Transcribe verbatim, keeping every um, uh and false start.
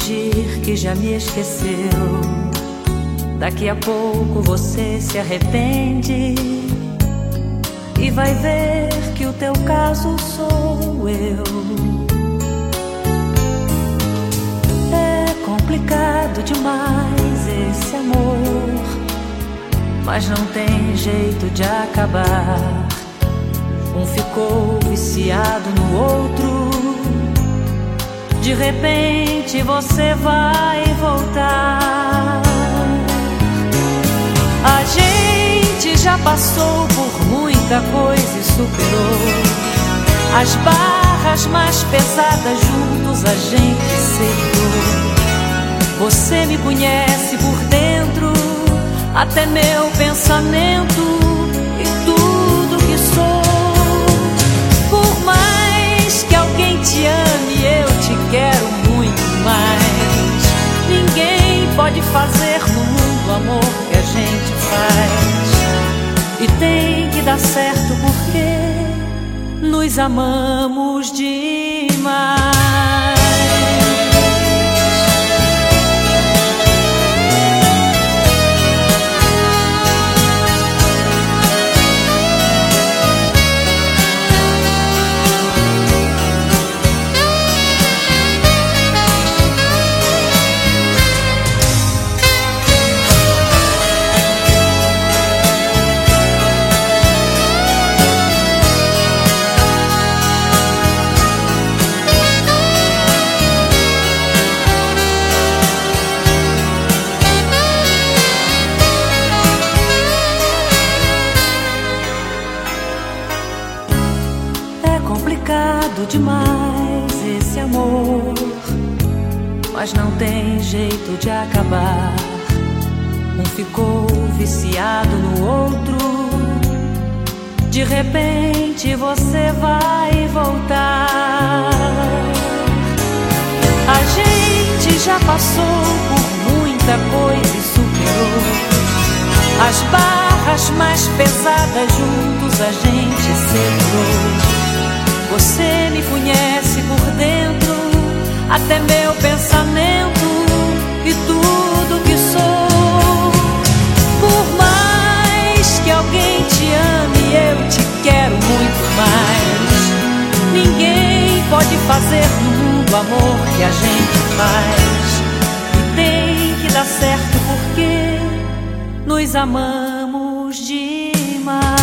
fingir que já me esqueceu. Daqui a pouco você se arrepende e vai ver que o teu caso sou eu. É complicado demais esse amor, mas não tem jeito de acabar. Um ficou viciado no outro, de repente você vai voltar. A gente já passou por muita coisa e superou. As barras mais pesadas juntos a gente segurou. Você me conhece por dentro, até meu pensamento e tudo que sou. Por mais que alguém te ame, eu te quero muito mais. Ninguém pode fazer no mundo o amor que a gente faz. E tem que dar certo porque nos amamos demais. Complicado demais esse amor, mas não tem jeito de acabar. Um ficou viciado no outro, de repente você vai voltar. A gente já passou por muita coisa e superou. As barras mais pesadas juntos a gente segurou. Você me conhece por dentro, até meu pensamento e tudo que sou. Por mais que alguém te ame, eu te quero muito mais. Ninguém pode fazer no mundo o amor que a gente faz. E tem que dar certo porque nos amamos demais.